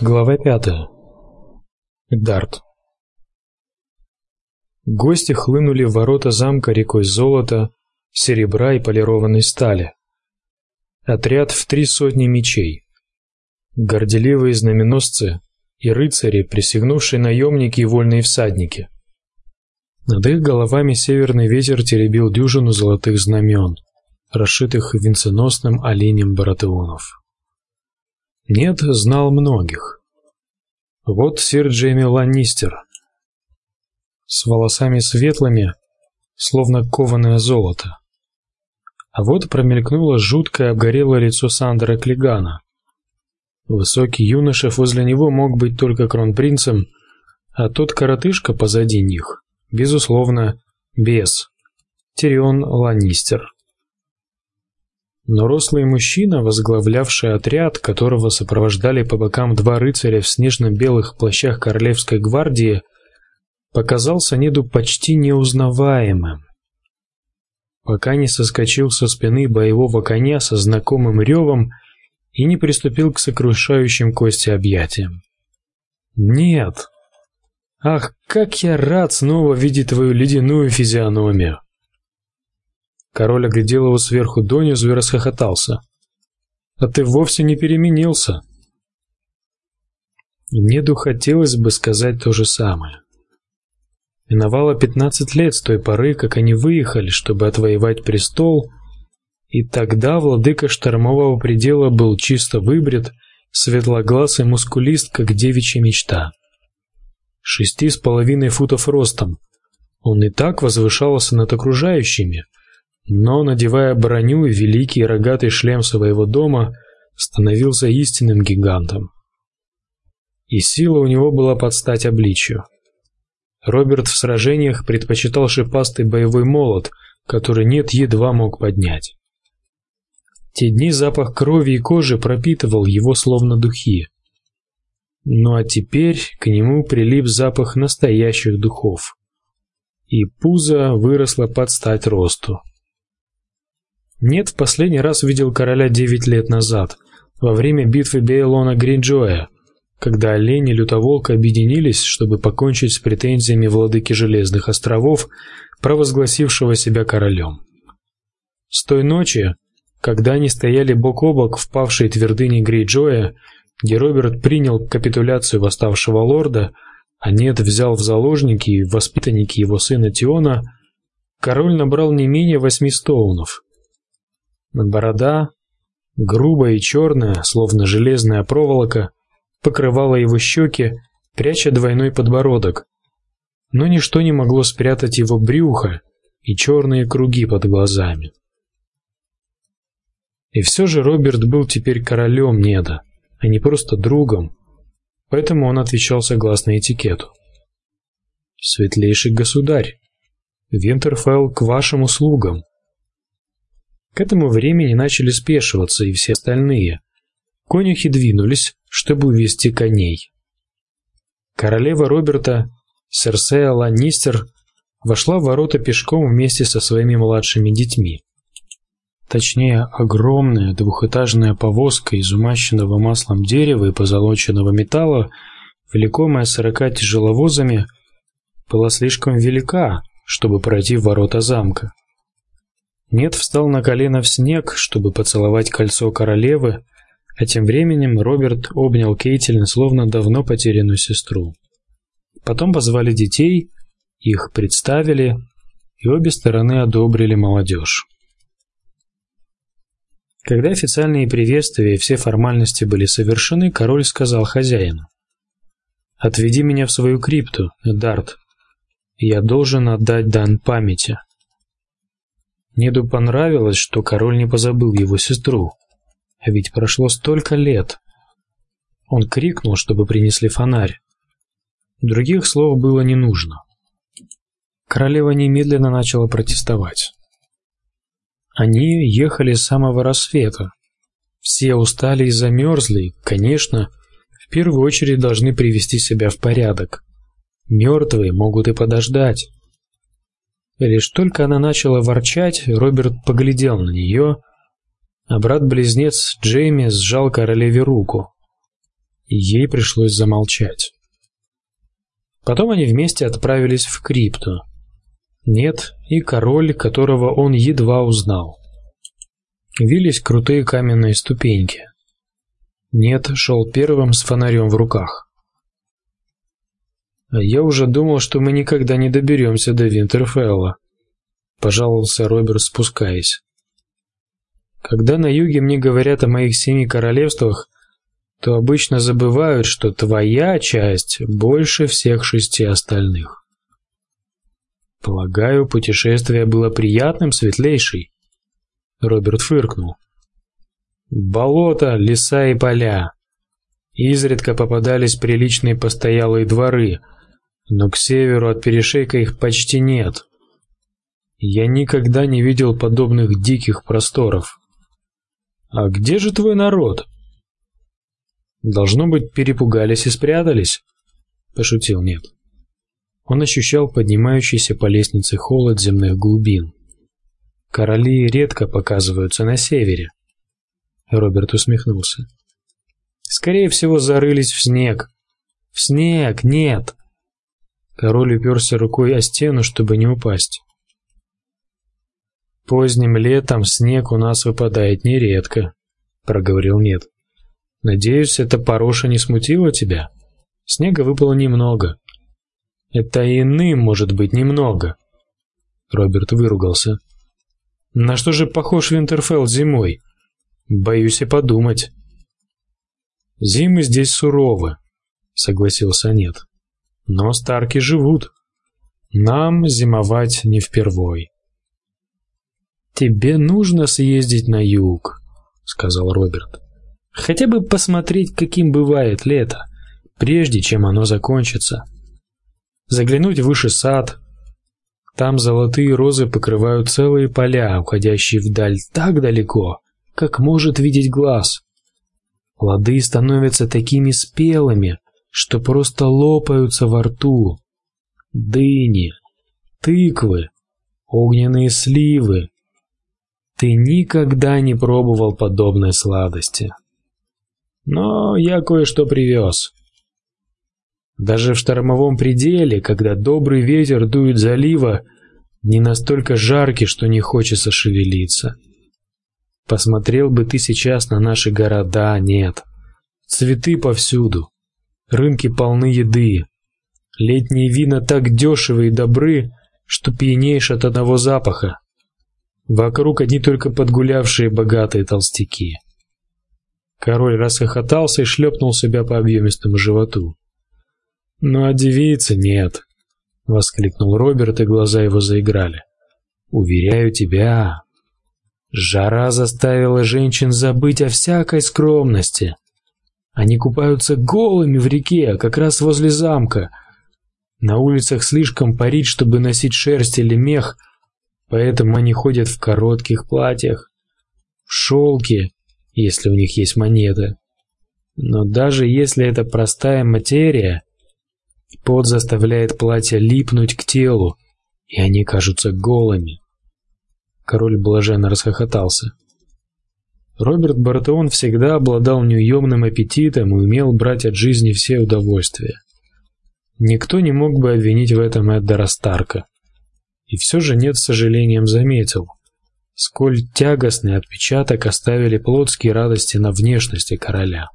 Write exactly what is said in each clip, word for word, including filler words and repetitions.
Глава пятая. Дарт. Гости хлынули в ворота замка рекой золота, серебра и полированной стали. Отряд в три сотни мечей. Горделивые знаменосцы и рыцари, присягнувшие наемники и вольные всадники. Над их головами северный ветер теребил дюжину золотых знамен, расшитых венценосным оленем баратеонов. Нед знал многих. Вот сир Джейми Ланнистер, с волосами светлыми, словно кованое золото. А вот промелькнуло жуткое обгорелое лицо Сандера Клигана. Высокий юноша возле него мог быть только кронпринцем, а тот коротышка позади них, безусловно, бес, Тирион Ланнистер. Но рослый мужчина, возглавлявший отряд, которого сопровождали по бокам два рыцаря в снежно-белых плащах королевской гвардии, показался Неду почти неузнаваемым, пока не соскочил со спины боевого коня со знакомым ревом и не приступил к сокрушающим кости объятиям. «Нет! Ах, как я рад снова видеть твою ледяную физиономию!» Король оглядел его сверху донизу и расхохотался. «А ты вовсе не переменился!» Неду хотелось бы сказать то же самое. Миновало пятнадцать лет с той поры, как они выехали, чтобы отвоевать престол, и тогда владыка штормового предела был чисто выбрит, светлоглаз и мускулист, как девичья мечта. Шести с половиной футов ростом, он и так возвышался над окружающими, но, надевая броню и великий рогатый шлем своего дома, становился истинным гигантом. И сила у него была под стать обличью. Роберт в сражениях предпочитал шипастый боевой молот, который Нед едва мог поднять. Те дни запах крови и кожи пропитывал его словно духи. Ну а теперь к нему прилип запах настоящих духов. И пузо выросло под стать росту. Нед в последний раз видел короля девять лет назад, во время битвы Бейлона Грейнджоя, когда олень и лютоволк объединились, чтобы покончить с претензиями владыки Железных островов, провозгласившего себя королем. С той ночи, когда они стояли бок о бок в павшей твердыне Грейнджоя, где Роберт принял капитуляцию восставшего лорда, а Нед взял в заложники и воспитанники его сына Тиона, король набрал не менее восьми стоунов. Борода, грубая и черная, словно железная проволока, покрывала его щеки, пряча двойной подбородок, но ничто не могло спрятать его брюхо и черные круги под глазами. И все же Роберт был теперь королем Неда, а не просто другом, поэтому он отвечал согласно этикету. «Светлейший государь, Винтерфелл к вашим услугам». К этому времени начали спешиваться и все остальные. Конюхи двинулись, чтобы увести коней. Королева Роберта, Серсея Ланнистер, вошла в ворота пешком вместе со своими младшими детьми. Точнее, огромная двухэтажная повозка из умащенного маслом дерева и позолоченного металла, влекомая сорока тяжеловозами, была слишком велика, чтобы пройти в ворота замка. Нед встал на колено в снег, чтобы поцеловать кольцо королевы, а тем временем Роберт обнял Кейтилин, словно давно потерянную сестру. Потом позвали детей, их представили, и обе стороны одобрили молодежь. Когда официальные приветствия и все формальности были совершены, король сказал хозяину: «Отведи меня в свою крипту, Эдард. Я должен отдать дан памяти». Неду понравилось, что король не позабыл его сестру. А ведь прошло столько лет. Он крикнул, чтобы принесли фонарь. Других слов было не нужно. Королева немедленно начала протестовать. Они ехали с самого рассвета. Все устали и замерзли, конечно, в первую очередь должны привести себя в порядок. Мертвые могут и подождать. И лишь только она начала ворчать, Роберт поглядел на нее, а брат-близнец Джейми сжал королеве руку. и ей пришлось замолчать. Потом они вместе отправились в крипту. Нет, и король, которого он едва узнал. Вились крутые каменные ступеньки. Нет шел первым с фонарем в руках. А я уже думал, что мы никогда не доберемся до Винтерфелла, пожаловался Роберт, спускаясь. Когда на юге мне говорят о моих семи королевствах, то обычно забывают, что твоя часть больше всех шести остальных. Полагаю, путешествие было приятным, светлейший. Роберт фыркнул. Болото, леса и поля. Изредка попадались приличные постоялые дворы, но к северу от перешейка их почти нет. Я никогда не видел подобных диких просторов. А где же твой народ? Должно быть, перепугались и спрятались, пошутил Нет. Он ощущал поднимающийся по лестнице холод земных глубин. Короли редко показываются на севере. Роберт усмехнулся. Скорее всего, зарылись в снег. В снег, нет. Король уперся рукой о стену, чтобы не упасть. Поздним летом снег у нас выпадает нередко, проговорил Нет. Надеюсь, эта пороша не смутила тебя? Снега выпало немного. Это иным может быть немного. Роберт выругался. На что же похож Винтерфелл зимой? Боюсь и подумать. Зимы здесь суровы, согласился Нет. Но старки живут. Нам зимовать не впервой. Тебе нужно съездить на юг, сказал Роберт. Хотя бы посмотреть, каким бывает лето, прежде чем оно закончится. Заглянуть выше сад. Там золотые розы покрывают целые поля, уходящие вдаль так далеко, как может видеть глаз. Плоды становятся такими спелыми, что просто лопаются во рту. Дыни, тыквы, огненные сливы. Ты никогда не пробовал подобной сладости. Но я кое-что привез. Даже в штормовом пределе, когда добрый ветер дует с залива, не настолько жаркий, что не хочется шевелиться. Посмотрел бы ты сейчас на наши города, Нет. Цветы повсюду. Рынки полны еды. Летние вина так дешевы и добры, что пьянеешь от одного запаха. Вокруг одни только подгулявшие богатые толстяки. Король расхохотался и шлепнул себя по объемистому животу. «Ну а девицы нет!» — воскликнул Роберт, и глаза его заиграли. «Уверяю тебя, жара заставила женщин забыть о всякой скромности. Они купаются голыми в реке, как раз возле замка. На улицах слишком парить, чтобы носить шерсть или мех, поэтому они ходят в коротких платьях, в шелке, если у них есть монеты. Но даже если это простая материя, пот заставляет платье липнуть к телу, и они кажутся голыми». Король блаженно расхохотался. Роберт Бартеон всегда обладал неуемным аппетитом и умел брать от жизни все удовольствия. Никто не мог бы обвинить в этом Эддара Старка. И все же Нет с сожалением заметил, сколь тягостный отпечаток оставили плотские радости на внешности короля.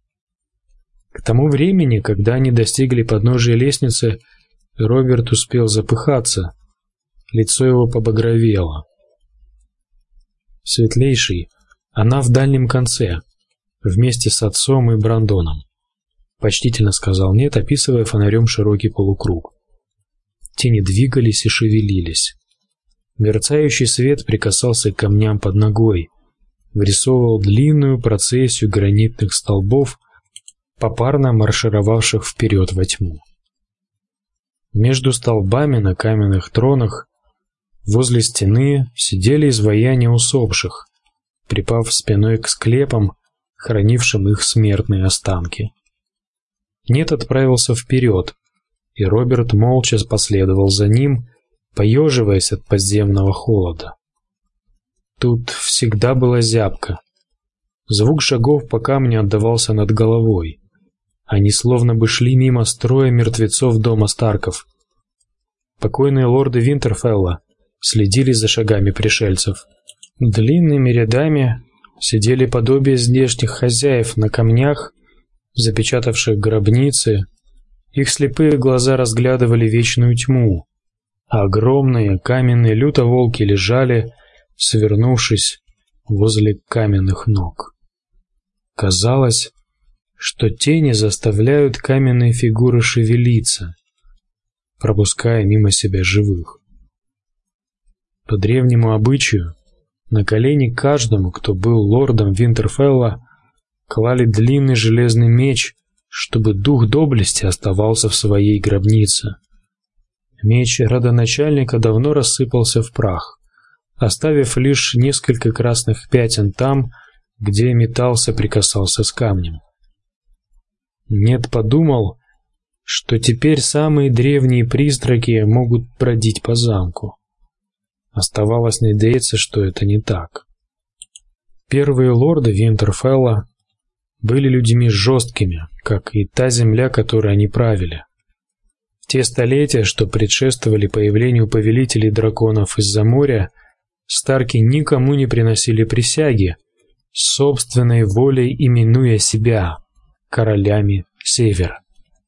К тому времени, когда они достигли подножия лестницы, Роберт успел запыхаться. Лицо его побагровело. «Светлейший, она в дальнем конце, вместе с отцом и Брандоном», — почтительно сказал Нет, описывая фонарем широкий полукруг. Тени двигались и шевелились. Мерцающий свет прикасался к камням под ногой, вырисовывал длинную процессию гранитных столбов, попарно маршировавших вперед во тьму. Между столбами на каменных тронах возле стены сидели изваяния усопших, припав спиной к склепам, хранившим их смертные останки. Нет отправился вперед, и Роберт молча последовал за ним, поеживаясь от подземного холода. Тут всегда была зябко. Звук шагов по камню отдавался над головой. Они словно бы шли мимо строя мертвецов дома Старков. Покойные лорды Винтерфелла следили за шагами пришельцев. Длинными рядами сидели подобие здешних хозяев на камнях, запечатавших гробницы. Их слепые глаза разглядывали вечную тьму, а огромные каменные лютоволки лежали, свернувшись возле каменных ног. Казалось, что тени заставляют каменные фигуры шевелиться, пропуская мимо себя живых. По древнему обычаю, на колени каждому, кто был лордом Винтерфелла, клали длинный железный меч, чтобы дух доблести оставался в своей гробнице. Меч родоначальника давно рассыпался в прах, оставив лишь несколько красных пятен там, где металл соприкасался с камнем. Нед подумал, что теперь самые древние призраки могут бродить по замку. Оставалось надеяться, что это не так. Первые лорды Винтерфелла были людьми жесткими, как и та земля, которой они правили. В те столетия, что предшествовали появлению повелителей драконов из-за моря, Старки никому не приносили присяги, собственной волей именуя себя королями Севера.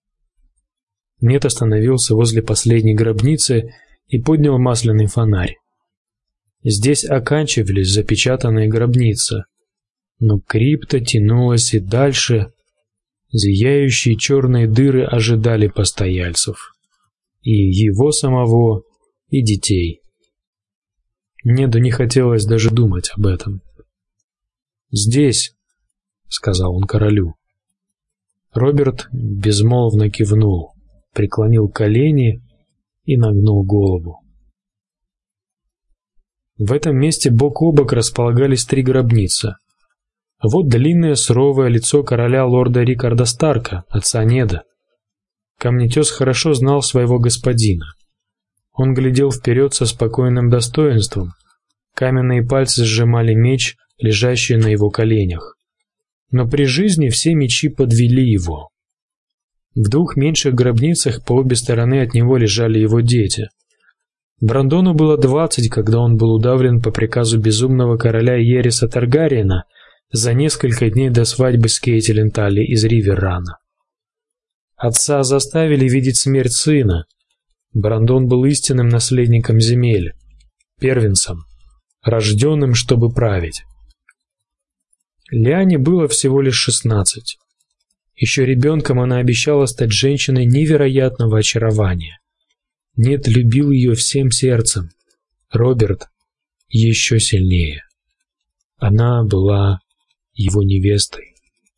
Нед остановился возле последней гробницы и поднял масляный фонарь. Здесь оканчивались запечатанные гробницы, но крипта тянулась и дальше. Зияющие черные дыры ожидали постояльцев, и его самого, и детей. Неду не хотелось даже думать об этом. «Здесь», — сказал он королю. Роберт безмолвно кивнул, преклонил колени и нагнул голову. В этом месте бок о бок располагались три гробницы. Вот длинное суровое лицо короля лорда Рикарда Старка, отца Неда. Камнетес хорошо знал своего господина. Он глядел вперед со спокойным достоинством. Каменные пальцы сжимали меч, лежащий на его коленях. Но при жизни все мечи подвели его. В двух меньших гробницах по обе стороны от него лежали его дети. Брандону было двадцать, когда он был удавлен по приказу безумного короля Ериса Таргариена за несколько дней до свадьбы с Кейтилин Талли из Риверрана. Отца заставили видеть смерть сына. Брандон был истинным наследником земель, первенцем, рожденным, чтобы править. Лиане было всего лишь шестнадцать. Еще ребенком она обещала стать женщиной невероятного очарования. Нед любил ее всем сердцем. Роберт еще сильнее. Она была его невестой.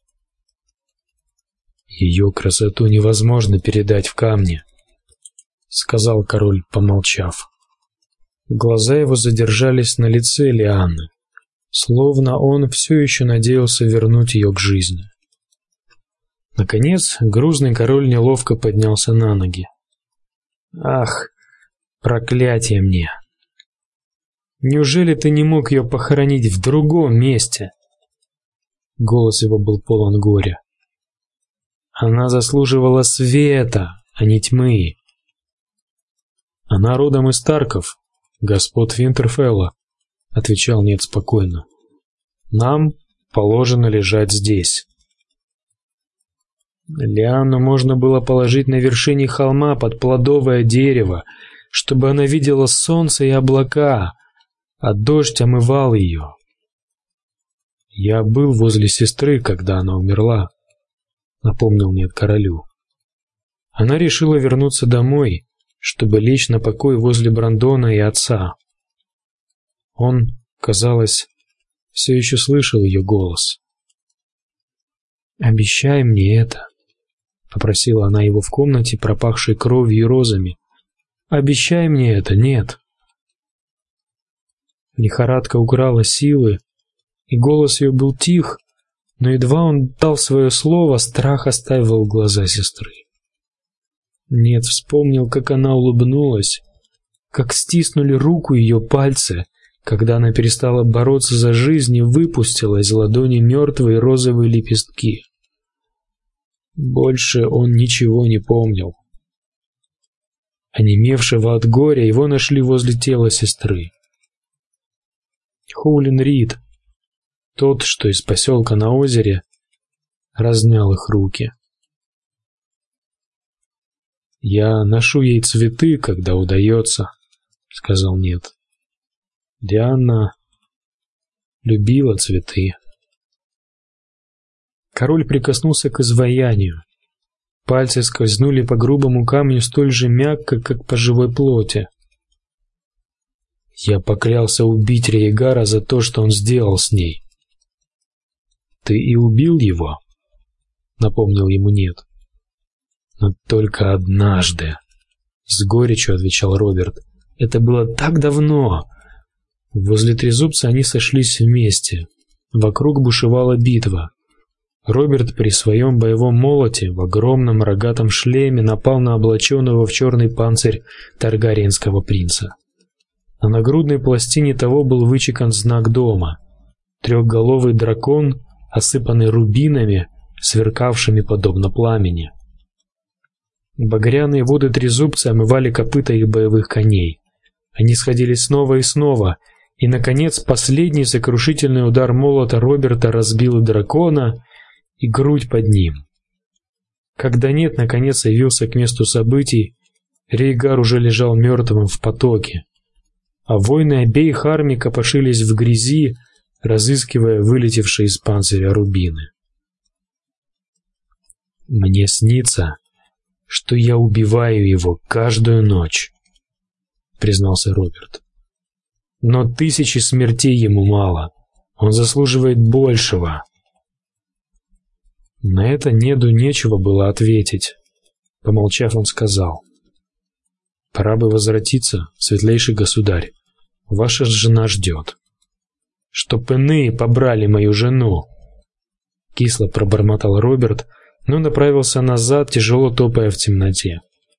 Ее красоту невозможно передать в камне, сказал король, помолчав. Глаза его задержались на лице Лианны, словно он все еще надеялся вернуть ее к жизни. Наконец, грузный король неловко поднялся на ноги. Ах, проклятие мне! Неужели ты не мог ее похоронить в другом месте? Голос его был полон горя. Она заслуживала света, а не тьмы. Она родом из Старков, господ Винтерфелла, отвечал Нед спокойно. Нам положено лежать здесь. Лианну можно было положить на вершине холма под плодовое дерево, чтобы она видела солнце и облака, а дождь омывал ее. Я был возле сестры, когда она умерла, напомнил Нед королю. Она решила вернуться домой, чтобы лечь на покой возле Брандона и отца. Он, казалось, все еще слышал ее голос. «Обещай мне это», — попросила она его в комнате, пропахшей кровью и розами. «Обещай мне это, нет». Лихорадка украла силы, и голос ее был тих, но едва он дал свое слово, страх оставил глаза сестры. Нед вспомнил, как она улыбнулась, как стиснули руку ее пальцы, когда она перестала бороться за жизнь и выпустила из ладони мертвые розовые лепестки. Больше он ничего не помнил. Онемевшего от горя, его нашли возле тела сестры. Хоулин Рид, тот, что из поселка на озере, разнял их руки. «Я ношу ей цветы, когда удается», — сказал Нет. Диана любила цветы. Король прикоснулся к изваянию. Пальцы скользнули по грубому камню столь же мягко, как по живой плоти. «Я поклялся убить Рейгара за то, что он сделал с ней». «Ты и убил его?» — напомнил ему Нет. «Но только однажды», — с горечью отвечал Роберт. «Это было так давно». Возле Трезубца они сошлись вместе. Вокруг бушевала битва. Роберт при своем боевом молоте в огромном рогатом шлеме напал на облаченного в черный панцирь таргариенского принца. На нагрудной пластине того был вычекан знак дома — трехголовый дракон, осыпанный рубинами, сверкавшими подобно пламени. Багряные воды Трезубца омывали копыта их боевых коней. Они сходились снова и снова, и, наконец, последний сокрушительный удар молота Роберта разбил и дракона, и грудь под ним. Когда Нет наконец явился к месту событий, Рейгар уже лежал мертвым в потоке, а воины обеих армий копошились в грязи, разыскивая вылетевшие из панциря рубины. «Мне снится, что я убиваю его каждую ночь», — признался Роберт. «Но тысячи смертей ему мало. Он заслуживает большего». На это Неду нечего было ответить. Помолчав, он сказал: «Пора бы возвратиться, светлейший государь. Ваша жена ждет». «Чтоб иные побрали мою жену!» Кисло пробормотал Роберт, но направился назад, тяжело топая в темноте.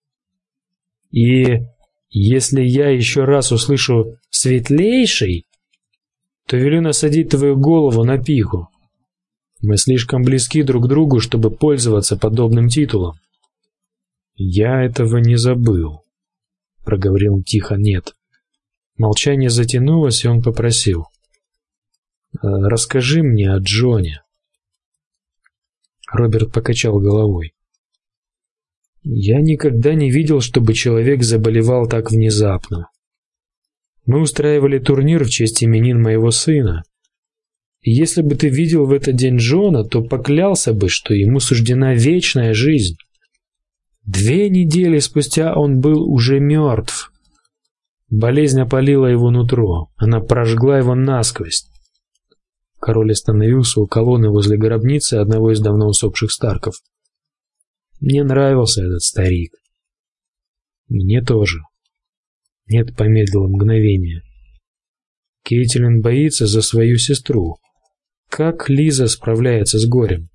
«И если я еще раз услышу «светлейший», то велю насадить твою голову на пику. Мы слишком близки друг к другу, чтобы пользоваться подобным титулом». «Я этого не забыл», — проговорил тихо Нет. Молчание затянулось, и он попросил: «Расскажи мне о Джоне». Роберт покачал головой. «Я никогда не видел, чтобы человек заболевал так внезапно. Мы устраивали турнир в честь именин моего сына. И если бы ты видел в этот день Джона, то поклялся бы, что ему суждена вечная жизнь. Две недели спустя он был уже мертв. Болезнь опалила его нутро, она прожгла его насквозь». Король остановился у колонны возле гробницы одного из давно усопших Старков. «Мне нравился этот старик». «Мне тоже». Нет помедлил мгновение. «Кейтилин боится за свою сестру. Как Лиза справляется с горем?»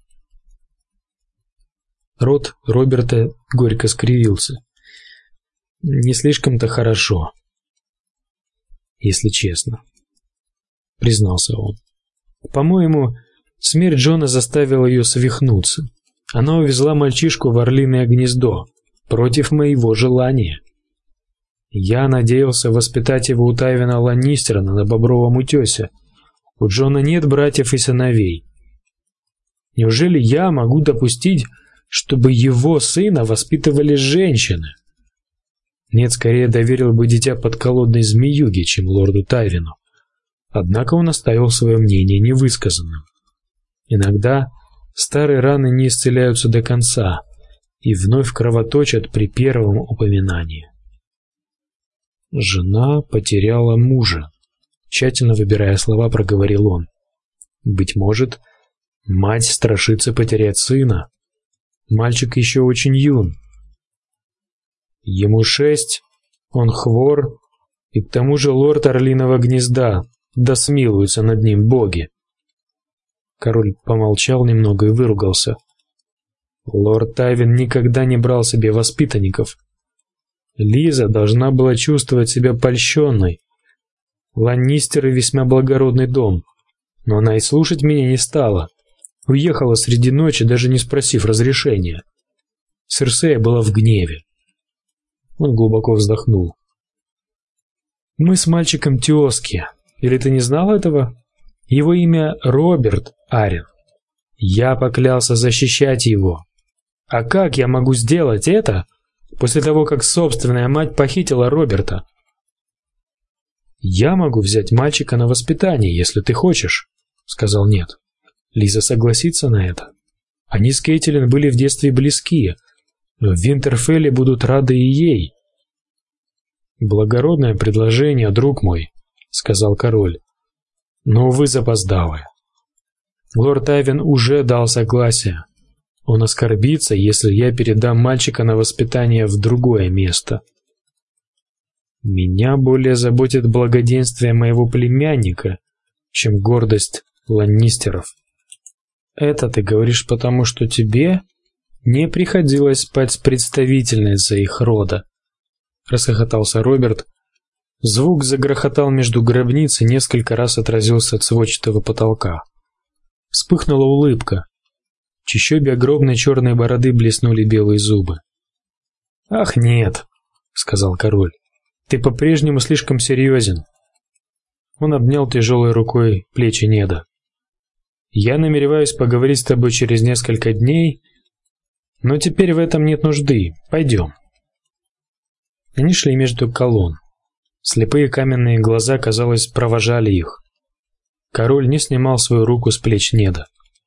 Рот Роберта горько скривился. «Не слишком-то хорошо, если честно», — признался он. «По-моему, смерть Джона заставила ее свихнуться. Она увезла мальчишку в орлиное гнездо против моего желания. Я надеялся воспитать его у Тайвина Ланнистера на Бобровом утесе. У Джона нет братьев и сыновей. Неужели я могу допустить, чтобы его сына воспитывали женщины? Нет, скорее доверил бы дитя подколодной змеюге, чем лорду Тайвину. Однако он оставил свое мнение невысказанным. Иногда старые раны не исцеляются до конца и вновь кровоточат при первом упоминании. «Жена потеряла мужа», — тщательно выбирая слова, проговорил он. «Быть может, мать страшится потерять сына. Мальчик еще очень юн. Ему шесть, он хвор, и к тому же лорд Орлиного гнезда, да смилуются над ним боги». Король помолчал немного и выругался. «Лорд Тайвин никогда не брал себе воспитанников. Лиза должна была чувствовать себя польщенной. Ланнистеры весьма благородный дом, но она и слушать меня не стала. Уехала среди ночи, даже не спросив разрешения. Серсея была в гневе. Он глубоко вздохнул. Мы с мальчиком тёзки. Или ты не знал этого? Его имя Роберт Арен. Я поклялся защищать его. А как я могу сделать это после того, как собственная мать похитила Роберта? Я могу взять мальчика на воспитание, если ты хочешь, сказал Нед. Лиза согласится на это. Они с Кейтлин были в детстве близки, но в Винтерфелле будут рады и ей. Благородное предложение, друг мой, сказал король. Но увы, запоздалое. Лорд Айвен уже дал согласие. Он оскорбится, если я передам мальчика на воспитание в другое место. Меня более заботит благоденствие моего племянника, чем гордость ланнистеров. Это ты говоришь потому, что тебе не приходилось спать с представительницей их рода, расхохотался Роберт. Звук загрохотал между гробниц и несколько раз отразился от сводчатого потолка. Вспыхнула улыбка. В чащобе огромной черной бороды блеснули белые зубы. Ах, нет, сказал король. Ты по-прежнему слишком серьезен. Он обнял тяжелой рукой плечи Неда. Я намереваюсь поговорить с тобой через несколько дней, но теперь в этом нет нужды. Пойдем. Они шли между колонн. Слепые каменные глаза, казалось, провожали их. Король не снимал свою руку с плеч Неда.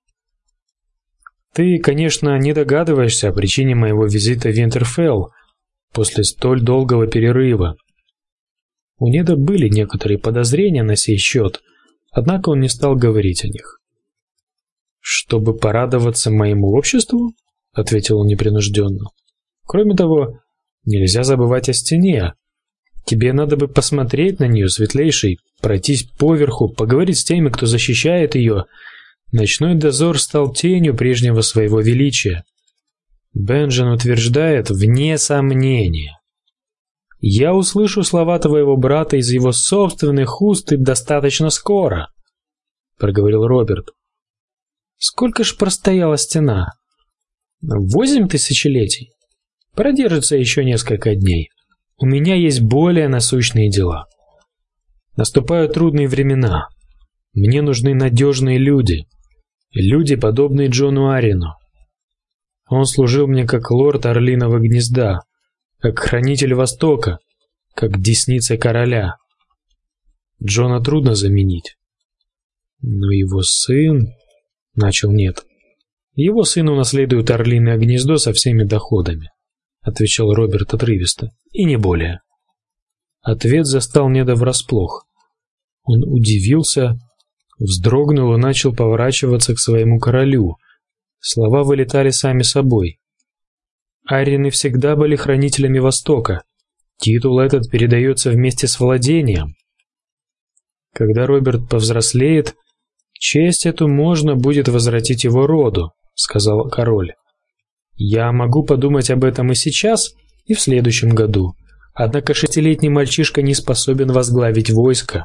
Ты, конечно, не догадываешься о причине моего визита в Винтерфелл после столь долгого перерыва. У Неда были некоторые подозрения на сей счет, однако он не стал говорить о них. Чтобы порадоваться моему обществу, ответил он непринужденно. Кроме того, нельзя забывать о стене. Тебе надо бы посмотреть на нее, светлейший, пройтись поверху, поговорить с теми, кто защищает ее. Ночной дозор стал тенью прежнего своего величия. Бенджен утверждает, вне сомнения. Я услышу слова твоего брата из его собственных уст и достаточно скоро, проговорил Роберт. Сколько ж простояла стена? Восемь тысячелетий. Продержится еще несколько дней. У меня есть более насущные дела. Наступают трудные времена. Мне нужны надежные люди, люди, подобные Джону Арену. Он служил мне как лорд Орлиного гнезда, как хранитель Востока, как десница короля. Джона трудно заменить. Но его сын, начал Нед. Его сын унаследует Орлиное гнездо со всеми доходами, отвечал Роберт отрывисто, и не более. Ответ застал Неда врасплох. Он удивился, вздрогнул и начал поворачиваться к своему королю. Слова вылетали сами собой. Аррины всегда были хранителями Востока. Титул этот передается вместе с владением. Когда Роберт повзрослеет, честь эту можно будет возвратить его роду, сказал король. Я могу подумать об этом и сейчас, и в следующем году. Однако шестилетний мальчишка не способен возглавить войско.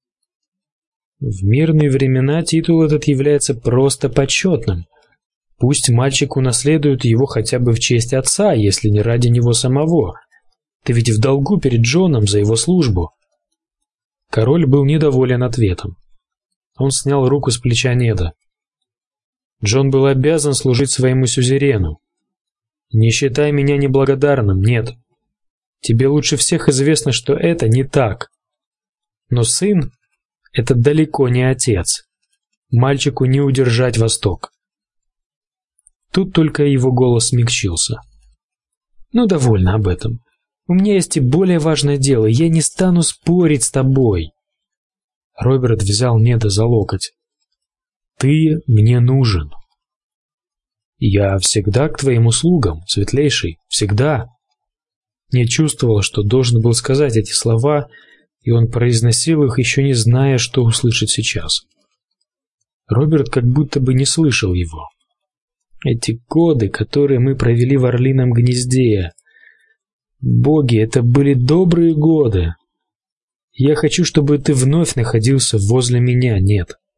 В мирные времена титул этот является просто почетным. Пусть мальчик унаследует его хотя бы в честь отца, если не ради него самого. Ты ведь в долгу перед Джоном за его службу. Король был недоволен ответом. Он снял руку с плеча Неда. Джон был обязан служить своему сюзерену. Не считай меня неблагодарным, нет. Тебе лучше всех известно, что это не так. Но сын — это далеко не отец. Мальчику не удержать Восток. Тут только его голос смягчился. Ну, довольно об этом. У меня есть и более важное дело. Я не стану спорить с тобой. Роберт взял Неда за локоть. Ты мне нужен. Я всегда к твоим услугам, светлейший, всегда. Не чувствовал, что должен был сказать эти слова, и он произносил их, еще не зная, что услышит сейчас. Роберт как будто бы не слышал его. Эти годы, которые мы провели в Орлином гнезде, боги, это были добрые годы. Я хочу, чтобы ты вновь находился возле меня, нет.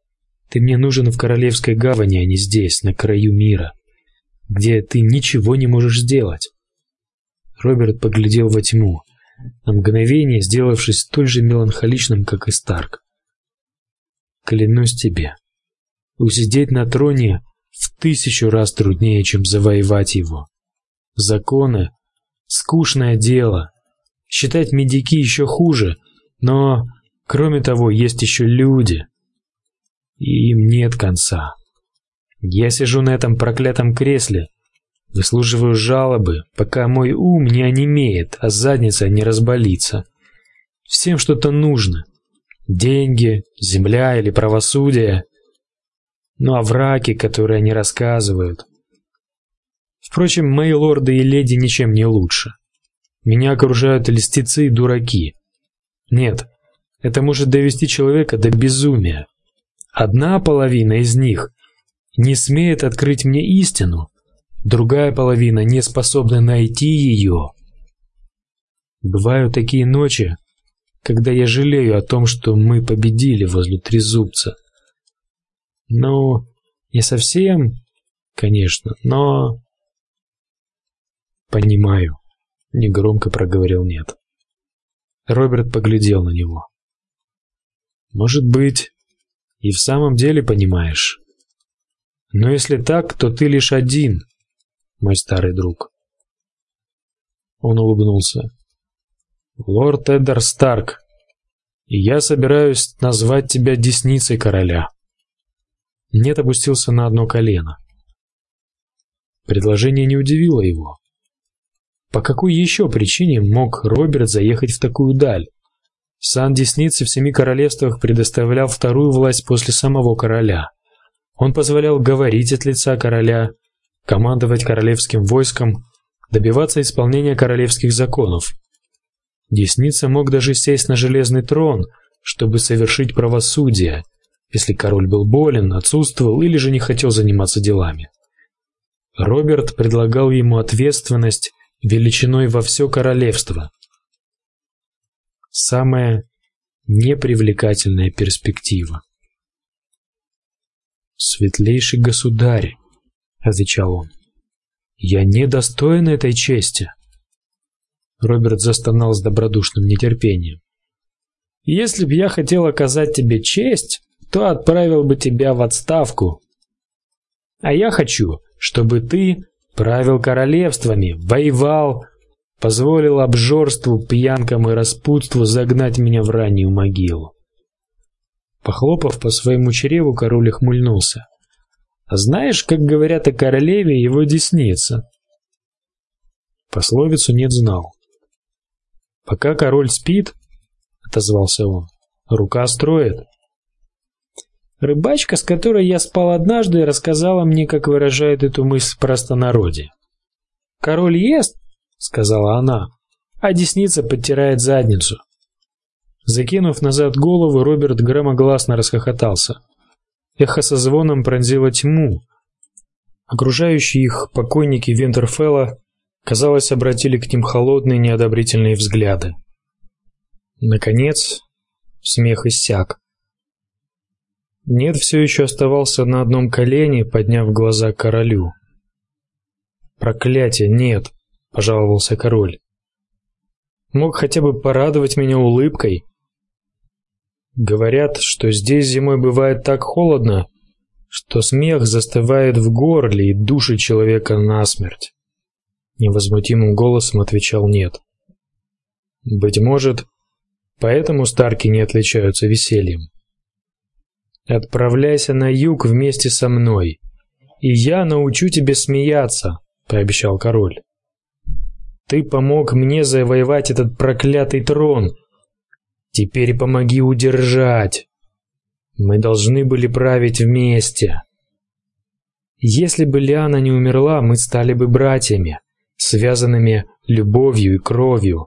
Ты мне нужен в Королевской гавани, а не здесь, на краю мира, где ты ничего не можешь сделать. Роберт поглядел во тьму, на мгновение сделавшись столь же меланхоличным, как и Старк. Клянусь тебе, усидеть на троне в тысячу раз труднее, чем завоевать его. Законы — скучное дело. Считать медики еще хуже, но, кроме того, есть еще люди. И им нет конца. Я сижу на этом проклятом кресле, выслушиваю жалобы, пока мой ум не онемеет, а задница не разболится. Всем что-то нужно. Деньги, земля или правосудие. Ну а враки, которые они рассказывают. Впрочем, мои лорды и леди ничем не лучше. Меня окружают льстецы и дураки. Нет, это может довести человека до безумия. Одна половина из них не смеет открыть мне истину, другая половина не способна найти ее. Бывают такие ночи, когда я жалею о том, что мы победили возле Трезубца. Ну, не совсем, конечно, но... Понимаю, негромко проговорил Нет. Роберт поглядел на него. Может быть, и в самом деле понимаешь. Но если так, то ты лишь один, мой старый друг. Он улыбнулся. Лорд Эддар Старк, и я собираюсь назвать тебя десницей короля. Нет опустился на одно колено. Предложение не удивило его. По какой еще причине мог Роберт заехать в такую даль? Сан Десницы в семи королевствах предоставлял вторую власть после самого короля. Он позволял говорить от лица короля, командовать королевским войском, добиваться исполнения королевских законов. Десница мог даже сесть на железный трон, чтобы совершить правосудие, если король был болен, отсутствовал или же не хотел заниматься делами. Роберт предлагал ему ответственность величиной во все королевство. Самая непривлекательная перспектива. «Светлейший государь», — отвечал он, — «я не достоин этой чести». Роберт застонал с добродушным нетерпением. «Если б я хотел оказать тебе честь, то отправил бы тебя в отставку. А я хочу, чтобы ты правил королевствами, воевал, позволил обжорству, пьянкам и распутству загнать меня в раннюю могилу». Похлопав по своему чреву, король ухмыльнулся. «А знаешь, как говорят о королеве его десница?» Пословицу Нет знал. «Пока король спит, — отозвался он, — рука строит». Рыбачка, с которой я спал однажды, рассказала мне, как выражает эту мысль в простонародье. «Король ест, — сказала она, — а десница подтирает задницу». Закинув назад голову, Роберт громогласно расхохотался. Эхо со звоном пронзило тьму. Окружающие их покойники Винтерфелла, казалось, обратили к ним холодные неодобрительные взгляды. Наконец, смех иссяк. Нет все еще оставался на одном колене, подняв глаза к королю. «Проклятие, нет!» — пожаловался король. «Мог хотя бы порадовать меня улыбкой. Говорят, что здесь зимой бывает так холодно, что смех застывает в горле и душит человека насмерть». Невозмутимым голосом отвечал Нет. «Быть может, поэтому Старки не отличаются весельем. Отправляйся на юг вместе со мной, и я научу тебя смеяться», — пообещал король. «Ты помог мне завоевать этот проклятый трон. Теперь помоги удержать. Мы должны были править вместе. Если бы Лиана не умерла, мы стали бы братьями, связанными любовью и кровью.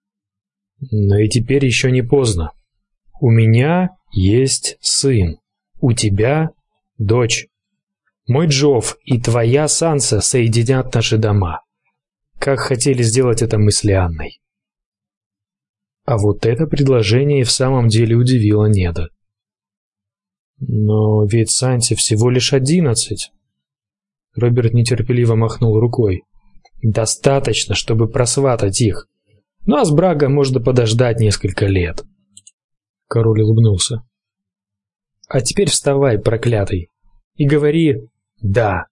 Но и теперь еще не поздно. У меня есть сын, у тебя дочь. Мой Джофф и твоя Санса соединят наши дома, как хотели сделать это мы с Лианной». А вот это предложение и в самом деле удивило Неда. Но ведь Санте всего лишь одиннадцать. Роберт нетерпеливо махнул рукой. Достаточно, чтобы просватать их. Ну а с браком можно подождать несколько лет. Король улыбнулся. А теперь вставай, проклятый, и говори «да».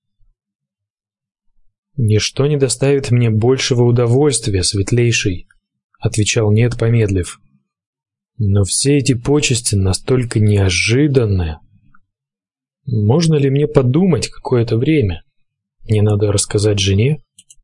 «Ничто не доставит мне большего удовольствия, светлейший», — отвечал Нед, помедлив. «Но все эти почести настолько неожиданные. Можно ли мне подумать какое-то время? Мне надо рассказать жене?»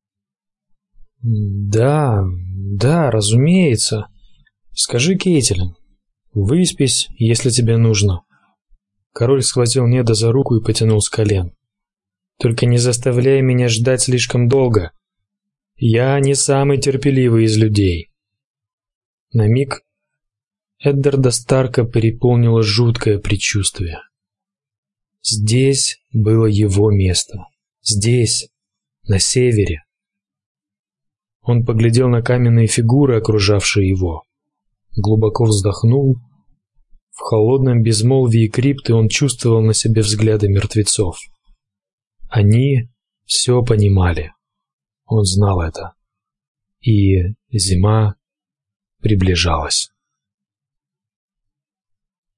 «Да, да, разумеется. Скажи, Кейтилин, выспись, если тебе нужно». Король схватил Неда за руку и потянул с колен. «Только не заставляй меня ждать слишком долго. Я не самый терпеливый из людей». На миг Эддарда Старка переполнило жуткое предчувствие. Здесь было его место. Здесь, на севере. Он поглядел на каменные фигуры, окружавшие его. Глубоко вздохнул. В холодном безмолвии крипты он чувствовал на себе взгляды мертвецов. Они все понимали. Он знал это. И зима приближалась.